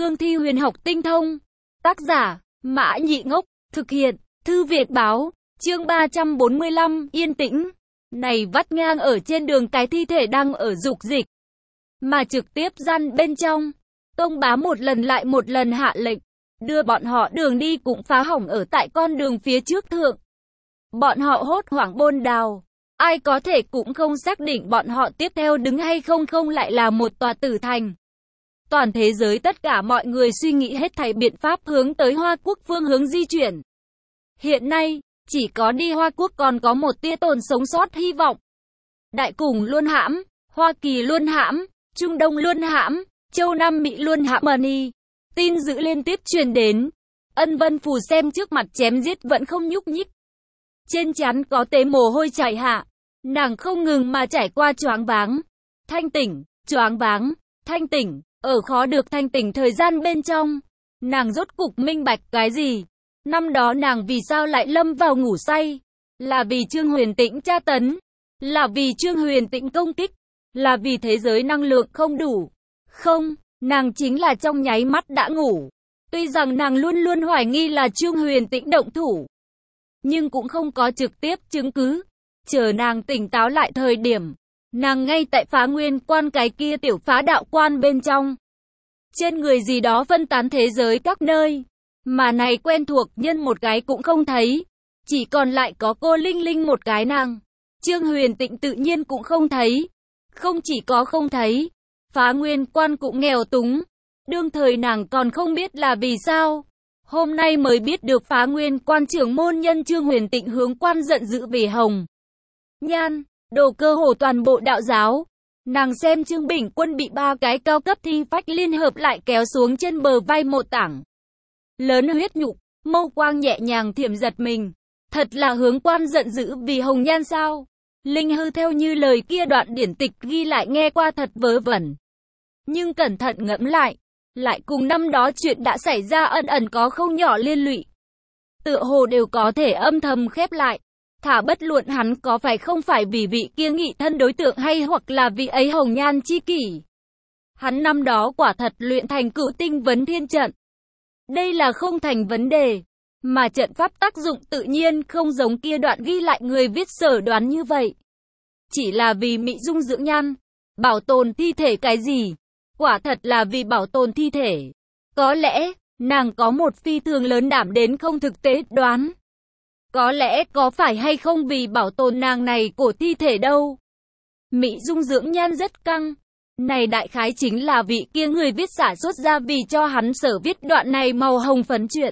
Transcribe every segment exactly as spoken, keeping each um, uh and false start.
cương thi huyền học tinh thông. Tác giả, Mã Nhị Ngốc, thực hiện, Thư Việt Báo, chương ba trăm bốn mươi lăm, yên tĩnh. Này vắt ngang ở trên đường cái thi thể đang ở dục dịch, mà trực tiếp gian bên trong. Tông Bá một lần lại một lần hạ lệnh, đưa bọn họ đường đi cũng phá hỏng ở tại con đường phía trước thượng. Bọn họ hốt hoảng bôn đào, ai có thể cũng không xác định bọn họ tiếp theo đứng hay không không lại là một tòa tử thành. Toàn thế giới tất cả mọi người suy nghĩ hết thảy biện pháp hướng tới Hoa Quốc phương hướng di chuyển. Hiện nay, chỉ có đi Hoa Quốc còn có một tia tồn sống sót hy vọng. Đại Cùng luôn hãm, Hoa Kỳ luôn hãm, Trung Đông luôn hãm, Châu Nam Mỹ luôn hãm mani. Tin dữ liên tiếp truyền đến. Ân Vân Phù xem trước mặt chém giết vẫn không nhúc nhích. Trên trán có tế mồ hôi chảy hạ. Nàng không ngừng mà trải qua choáng váng. Thanh tỉnh, choáng váng, thanh tỉnh. Ở khó được thanh tỉnh thời gian bên trong. Nàng rốt cục minh bạch cái gì? Năm đó nàng vì sao lại lâm vào ngủ say? Là vì Trương Huyền Tĩnh tra tấn? Là vì Trương Huyền Tĩnh công kích? Là vì thế giới năng lượng không đủ? Không, nàng chính là trong nháy mắt đã ngủ. Tuy rằng nàng luôn luôn hoài nghi là Trương Huyền Tĩnh động thủ, nhưng cũng không có trực tiếp chứng cứ. Chờ nàng tỉnh táo lại thời điểm, nàng ngay tại Phá Nguyên Quan cái kia tiểu phá đạo quan bên trong. Trên người gì đó phân tán thế giới các nơi, mà này quen thuộc nhân một cái cũng không thấy. Chỉ còn lại có cô Linh Linh một cái nàng. Trương Huyền Tĩnh tự nhiên cũng không thấy. Không chỉ có không thấy, Phá Nguyên Quan cũng nghèo túng. Đương thời nàng còn không biết là vì sao. Hôm nay mới biết được Phá Nguyên Quan trưởng môn nhân Trương Huyền Tĩnh hướng quan giận dữ về Hồng Nhan, đồ cơ hồ toàn bộ đạo giáo. Nàng xem Trương Bình Quân bị ba cái cao cấp thi phách liên hợp lại kéo xuống trên bờ vai một tảng lớn huyết nhục, mâu quang nhẹ nhàng thiểm giật mình. Thật là hướng quan giận dữ vì Hồng Nhan sao? Linh hư theo như lời kia đoạn điển tịch ghi lại nghe qua thật vớ vẩn. Nhưng cẩn thận ngẫm lại, lại cùng năm đó chuyện đã xảy ra ẩn ẩn có không nhỏ liên lụy. Tựa hồ đều có thể âm thầm khép lại. Thả bất luận hắn có phải không phải vì vị kia nghị thân đối tượng hay hoặc là vị ấy Hồng Nhan chi kỷ. Hắn năm đó quả thật luyện thành Cửu Tinh Vấn Thiên Trận. Đây là không thành vấn đề. Mà trận pháp tác dụng tự nhiên không giống kia đoạn ghi lại người viết sở đoán như vậy. Chỉ là vì mỹ dung dưỡng nhan, bảo tồn thi thể cái gì? Quả thật là vì bảo tồn thi thể. Có lẽ, nàng có một phi thường lớn đảm đến không thực tế đoán. Có lẽ có phải hay không vì bảo tồn nàng này của thi thể đâu. Mỹ dung dưỡng nhan rất căng. Này đại khái chính là vị kia người viết xả xuất ra vì cho hắn sở viết đoạn này màu hồng phấn chuyện.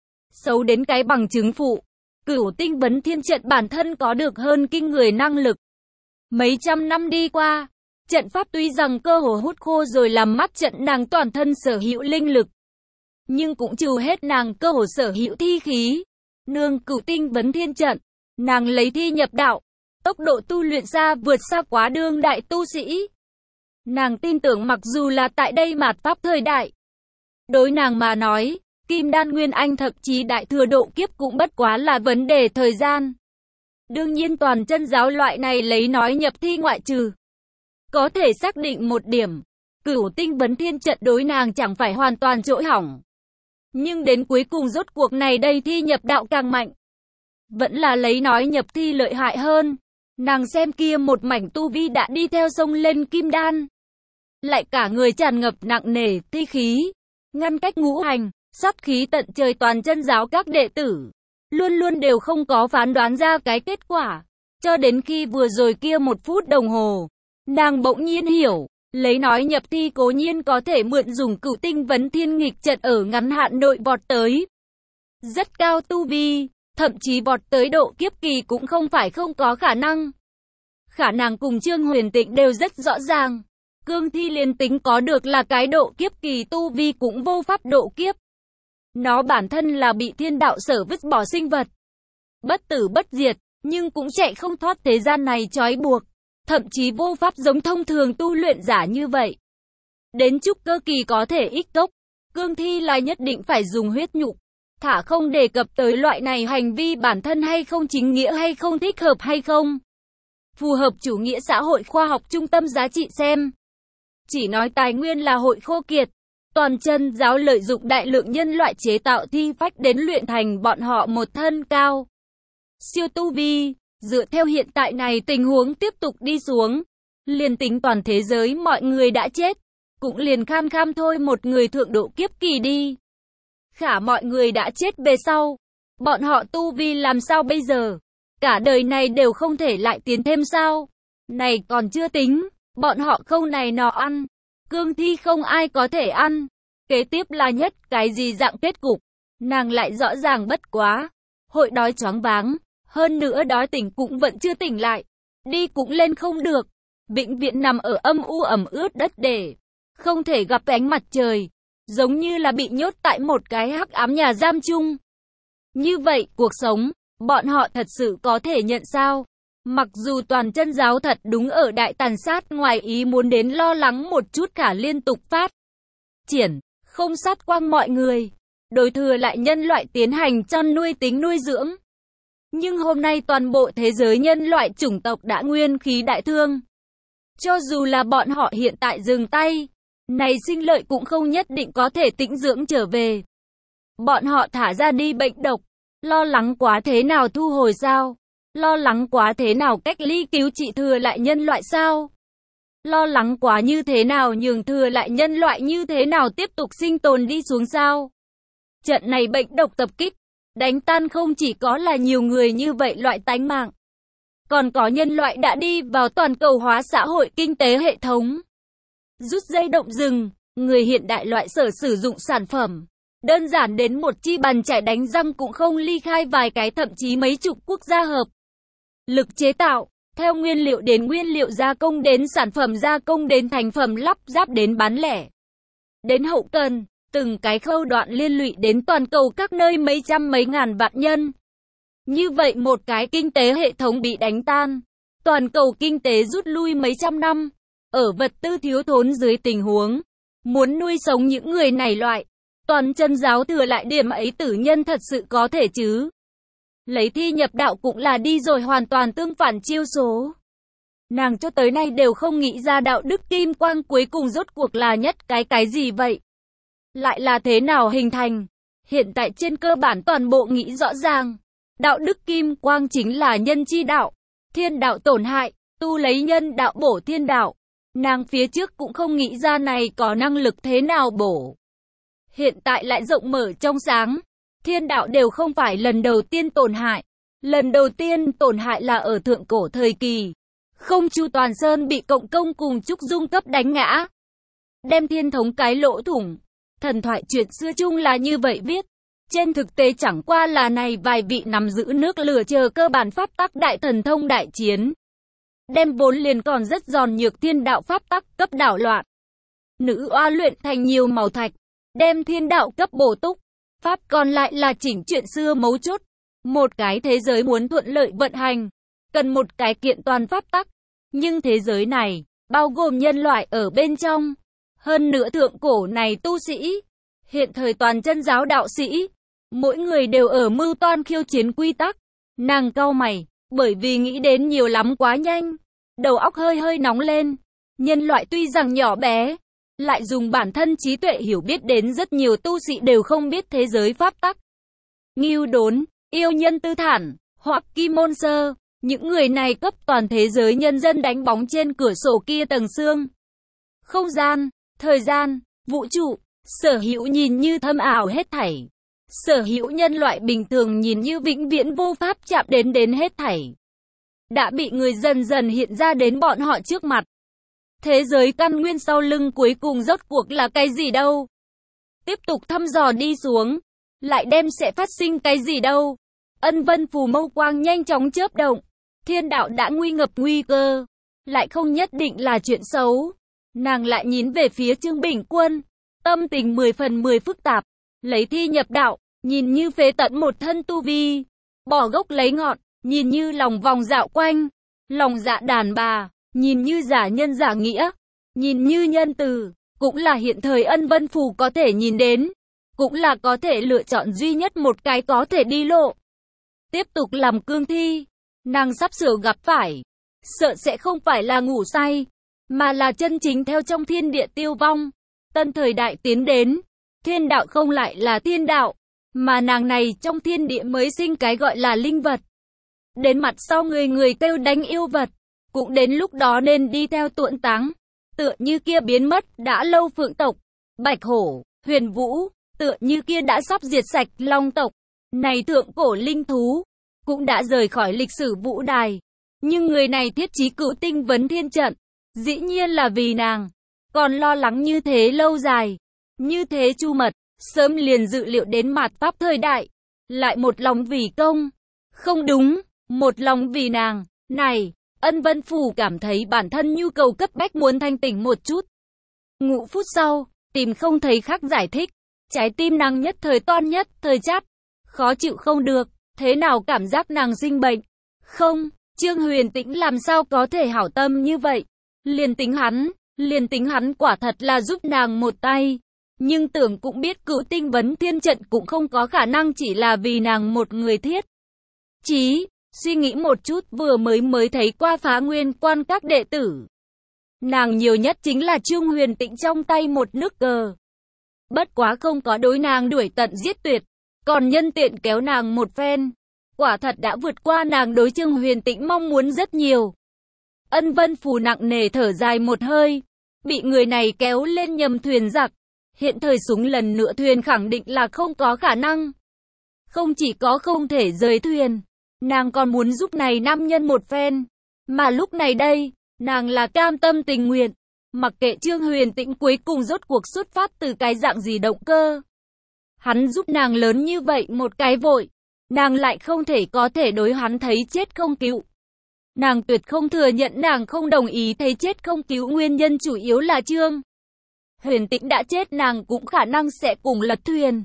Xấu đến cái bằng chứng phụ. Cửu Tinh Vấn Thiên Trận bản thân có được hơn kinh người năng lực. Mấy trăm năm đi qua, trận pháp tuy rằng cơ hồ hút khô rồi làm mất trận nàng toàn thân sở hữu linh lực, nhưng cũng trừ hết nàng cơ hồ sở hữu thi khí. Nương Cửu Tinh Vấn Thiên Trận, nàng lấy thi nhập đạo, tốc độ tu luyện xa vượt xa quá đương đại tu sĩ. Nàng tin tưởng mặc dù là tại đây mạt pháp thời đại, đối nàng mà nói, Kim Đan Nguyên Anh thậm chí đại thừa độ kiếp cũng bất quá là vấn đề thời gian. Đương nhiên toàn chân giáo loại này lấy nói nhập thi ngoại trừ. Có thể xác định một điểm, Cửu Tinh Vấn Thiên Trận đối nàng chẳng phải hoàn toàn chỗ hỏng. Nhưng đến cuối cùng rốt cuộc này đây thi nhập đạo càng mạnh. Vẫn là lấy nói nhập thi lợi hại hơn. Nàng xem kia một mảnh tu vi đã đi theo sông lên Kim Đan. Lại cả người tràn ngập nặng nề thi khí, ngăn cách ngũ hành, sát khí tận trời toàn chân giáo các đệ tử. Luôn luôn đều không có phán đoán ra cái kết quả. Cho đến khi vừa rồi kia một phút đồng hồ, nàng bỗng nhiên hiểu. Lấy nói nhập thi cố nhiên có thể mượn dùng Cửu Tinh Vấn Thiên nghịch trận ở ngắn hạn nội vọt tới rất cao tu vi, thậm chí vọt tới độ kiếp kỳ cũng không phải không có khả năng. Khả năng cùng Trương Huyền Tĩnh đều rất rõ ràng. Cương thi liên tính có được là cái độ kiếp kỳ tu vi cũng vô pháp độ kiếp. Nó bản thân là bị thiên đạo sở vứt bỏ sinh vật. Bất tử bất diệt, nhưng cũng chạy không thoát thế gian này trói buộc. Thậm chí vô pháp giống thông thường tu luyện giả như vậy. Đến trúc cơ kỳ có thể ích cốc. Cương thi là nhất định phải dùng huyết nhục. Thả không đề cập tới loại này hành vi bản thân hay không chính nghĩa hay không thích hợp hay không. Phù hợp chủ nghĩa xã hội khoa học trung tâm giá trị xem. Chỉ nói tài nguyên là hội khô kiệt. Toàn chân giáo lợi dụng đại lượng nhân loại chế tạo thi phách đến luyện thành bọn họ một thân cao siêu tu vi. Dựa theo hiện tại này tình huống tiếp tục đi xuống, liền tính toàn thế giới mọi người đã chết, cũng liền kham kham thôi một người thượng độ kiếp kỳ đi. Khả mọi người đã chết về sau, bọn họ tu vi làm sao bây giờ? Cả đời này đều không thể lại tiến thêm sao? Này còn chưa tính, bọn họ không này nọ ăn, cương thi không ai có thể ăn. Kế tiếp là nhất cái gì dạng kết cục, nàng lại rõ ràng bất quá. Hội đói choáng váng, hơn nữa đói tỉnh cũng vẫn chưa tỉnh lại, đi cũng lên không được, vĩnh viễn nằm ở âm u ẩm ướt đất để không thể gặp ánh mặt trời, giống như là bị nhốt tại một cái hắc ám nhà giam chung. Như vậy cuộc sống, bọn họ thật sự có thể nhận sao? Mặc dù toàn chân giáo thật đúng ở đại tàn sát ngoài ý muốn đến lo lắng một chút cả liên tục phát triển, không sát quang mọi người, đối thừa lại nhân loại tiến hành chăn nuôi tính nuôi dưỡng. Nhưng hôm nay toàn bộ thế giới nhân loại chủng tộc đã nguyên khí đại thương. Cho dù là bọn họ hiện tại dừng tay, này sinh lợi cũng không nhất định có thể tĩnh dưỡng trở về. Bọn họ thả ra đi bệnh độc, lo lắng quá thế nào thu hồi sao? Lo lắng quá thế nào cách ly cứu trị thừa lại nhân loại sao? Lo lắng quá như thế nào nhường thừa lại nhân loại như thế nào tiếp tục sinh tồn đi xuống sao? Trận này bệnh độc tập kích, đánh tan không chỉ có là nhiều người như vậy loại tánh mạng, còn có nhân loại đã đi vào toàn cầu hóa xã hội kinh tế hệ thống. Rút dây động rừng, người hiện đại loại sở sử dụng sản phẩm, đơn giản đến một chi bàn chải đánh răng cũng không ly khai vài cái thậm chí mấy chục quốc gia hợp lực chế tạo, theo nguyên liệu đến nguyên liệu gia công đến sản phẩm gia công đến thành phẩm lắp ráp đến bán lẻ, đến hậu cần, từng cái khâu đoạn liên lụy đến toàn cầu các nơi mấy trăm mấy ngàn vạn nhân. Như vậy một cái kinh tế hệ thống bị đánh tan, toàn cầu kinh tế rút lui mấy trăm năm, ở vật tư thiếu thốn dưới tình huống, muốn nuôi sống những người này loại, toàn chân giáo thừa lại điểm ấy tử nhân thật sự có thể chứ? Lấy thi nhập đạo cũng là đi rồi hoàn toàn tương phản chiêu số. Nàng cho tới nay đều không nghĩ ra đạo đức kim quang cuối cùng rốt cuộc là nhất cái cái gì vậy? Lại là thế nào hình thành? Hiện tại trên cơ bản toàn bộ nghĩ rõ ràng. Đạo đức kim quang chính là nhân chi đạo. Thiên đạo tổn hại, tu lấy nhân đạo bổ thiên đạo. Nàng phía trước cũng không nghĩ ra này có năng lực thế nào bổ. Hiện tại lại rộng mở trong sáng. Thiên đạo đều không phải lần đầu tiên tổn hại. Lần đầu tiên tổn hại là ở thượng cổ thời kỳ. Không Chu Toàn Sơn bị Cộng Công cùng Trúc Dung cấp đánh ngã. Đem thiên thống cái lỗ thủng. Thần thoại chuyện xưa chung là như vậy viết. Trên thực tế chẳng qua là này vài vị nắm giữ nước lửa chờ cơ bản pháp tắc đại thần thông đại chiến. Đem vốn liền còn rất giòn nhược thiên đạo pháp tắc cấp đảo loạn. Nữ oa luyện thành nhiều màu thạch. Đem thiên đạo cấp bổ túc. Pháp còn lại là chỉnh chuyện xưa mấu chốt. Một cái thế giới muốn thuận lợi vận hành, cần một cái kiện toàn pháp tắc. Nhưng thế giới này, bao gồm nhân loại ở bên trong. Hơn nữa thượng cổ này tu sĩ, hiện thời toàn chân giáo đạo sĩ, mỗi người đều ở mưu toan khiêu chiến quy tắc. Nàng cau mày, bởi vì nghĩ đến nhiều lắm quá nhanh. Đầu óc hơi hơi nóng lên. Nhân loại tuy rằng nhỏ bé, lại dùng bản thân trí tuệ hiểu biết đến rất nhiều tu sĩ đều không biết thế giới pháp tắc. Ngưu Đốn, yêu nhân tư thản, hoặc Kim Môn Sơ, những người này cấp toàn thế giới nhân dân đánh bóng trên cửa sổ kia tầng xương. Không gian, thời gian, vũ trụ, sở hữu nhìn như thâm ảo hết thảy. Sở hữu nhân loại bình thường nhìn như vĩnh viễn vô pháp chạm đến đến hết thảy. Đã bị người dần dần hiện ra đến bọn họ trước mặt. Thế giới căn nguyên sau lưng cuối cùng rốt cuộc là cái gì đâu? Tiếp tục thăm dò đi xuống, lại đem sẽ phát sinh cái gì đâu? Ân Vân phù mâu quang nhanh chóng chớp động. Thiên đạo đã nguy ngập nguy cơ, lại không nhất định là chuyện xấu. Nàng lại nhìn về phía Trương Bình Quân, tâm tình mười phần mười phức tạp. Lấy thi nhập đạo, nhìn như phế tận một thân tu vi, bỏ gốc lấy ngọn, nhìn như lòng vòng dạo quanh, lòng dạ đàn bà, nhìn như giả nhân giả nghĩa, nhìn như nhân từ, cũng là hiện thời Ân Vân phù có thể nhìn đến, cũng là có thể lựa chọn duy nhất một cái có thể đi lộ. Tiếp tục làm cương thi, nàng sắp sửa gặp phải, sợ sẽ không phải là ngủ say, mà là chân chính theo trong thiên địa tiêu vong. Tân thời đại tiến đến, thiên đạo không lại là thiên đạo, mà nàng này trong thiên địa mới sinh cái gọi là linh vật. Đến mặt sau người người kêu đánh yêu vật, cũng đến lúc đó nên đi theo tuộn táng. Tựa như kia biến mất đã lâu phượng tộc, bạch hổ, huyền vũ, tựa như kia đã sắp diệt sạch long tộc. Này thượng cổ linh thú, cũng đã rời khỏi lịch sử vũ đài. Nhưng người này thiết chí cửu tinh vấn thiên trận, dĩ nhiên là vì nàng. Còn lo lắng như thế lâu dài, như thế chu mật, sớm liền dự liệu đến mạt pháp thời đại. Lại một lòng vì công, không đúng, một lòng vì nàng. Này, Ân Vân Phù cảm thấy bản thân nhu cầu cấp bách muốn thanh tỉnh một chút. Ngũ phút sau, tìm không thấy khác giải thích. Trái tim nàng nhất thời toan nhất thời chát, khó chịu không được, thế nào cảm giác nàng sinh bệnh. Không, Trương Huyền Tĩnh làm sao có thể hảo tâm như vậy. Liền tính hắn, liền tính hắn quả thật là giúp nàng một tay. Nhưng tưởng cũng biết cửu tinh vấn thiên trận cũng không có khả năng chỉ là vì nàng một người thiết. Chí, suy nghĩ một chút vừa mới mới thấy qua Phá Nguyên Quan các đệ tử. Nàng nhiều nhất chính là Trương Huyền Tĩnh trong tay một nước cờ. Bất quá không có đối nàng đuổi tận giết tuyệt, còn nhân tiện kéo nàng một phen. Quả thật đã vượt qua nàng đối Trương Huyền Tĩnh mong muốn rất nhiều. Ân Vân Phù nặng nề thở dài một hơi, bị người này kéo lên nhầm thuyền giặc. Hiện thời súng lần nữa thuyền khẳng định là không có khả năng. Không chỉ có không thể rời thuyền, nàng còn muốn giúp này nam nhân một phen. Mà lúc này đây, nàng là cam tâm tình nguyện. Mặc kệ Trương Huyền Tĩnh cuối cùng rốt cuộc xuất phát từ cái dạng gì động cơ. Hắn giúp nàng lớn như vậy một cái vội, nàng lại không thể có thể đối hắn thấy chết không cứu. Nàng tuyệt không thừa nhận nàng không đồng ý thấy chết không cứu, nguyên nhân chủ yếu là Trương Huyền Tĩnh đã chết, nàng cũng khả năng sẽ cùng lật thuyền.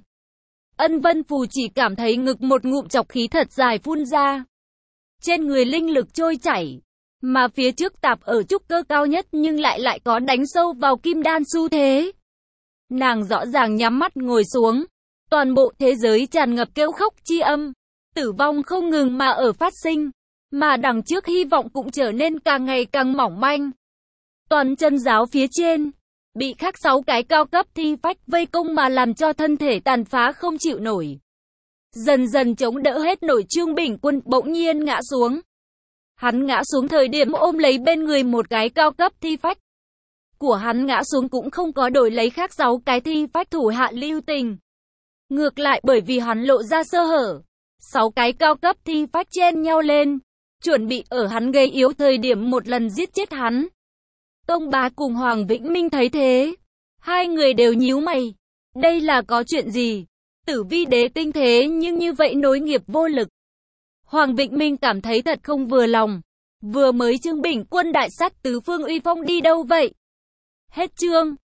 Ân Vân Phù chỉ cảm thấy ngực một ngụm chọc khí thật dài phun ra. Trên người linh lực trôi chảy, mà phía trước tạp ở trúc cơ cao nhất nhưng lại lại có đánh sâu vào kim đan xu thế. Nàng rõ ràng nhắm mắt ngồi xuống, toàn bộ thế giới tràn ngập kêu khóc chi âm, tử vong không ngừng mà ở phát sinh, mà đằng trước hy vọng cũng trở nên càng ngày càng mỏng manh. Toàn chân giáo phía trên, bị khắc sáu cái cao cấp thi phách vây công mà làm cho thân thể tàn phá không chịu nổi. Dần dần chống đỡ hết nổi, Trương Bình Quân bỗng nhiên ngã xuống. Hắn ngã xuống thời điểm ôm lấy bên người một cái cao cấp thi phách. Của hắn ngã xuống cũng không có đổi lấy khác sáu cái thi phách thủ hạ lưu tình. Ngược lại bởi vì hắn lộ ra sơ hở, sáu cái cao cấp thi phách chen nhau lên, chuẩn bị ở hắn gây yếu thời điểm một lần giết chết hắn. Tông Bá cùng Hoàng Vĩnh Minh thấy thế, hai người đều nhíu mày. Đây là có chuyện gì? Tử Vi đế tinh thế nhưng như vậy nối nghiệp vô lực. Hoàng Vĩnh Minh cảm thấy thật không vừa lòng. Vừa mới Trương Bình Quân đại sát tứ phương uy phong đi đâu vậy? Hết chương.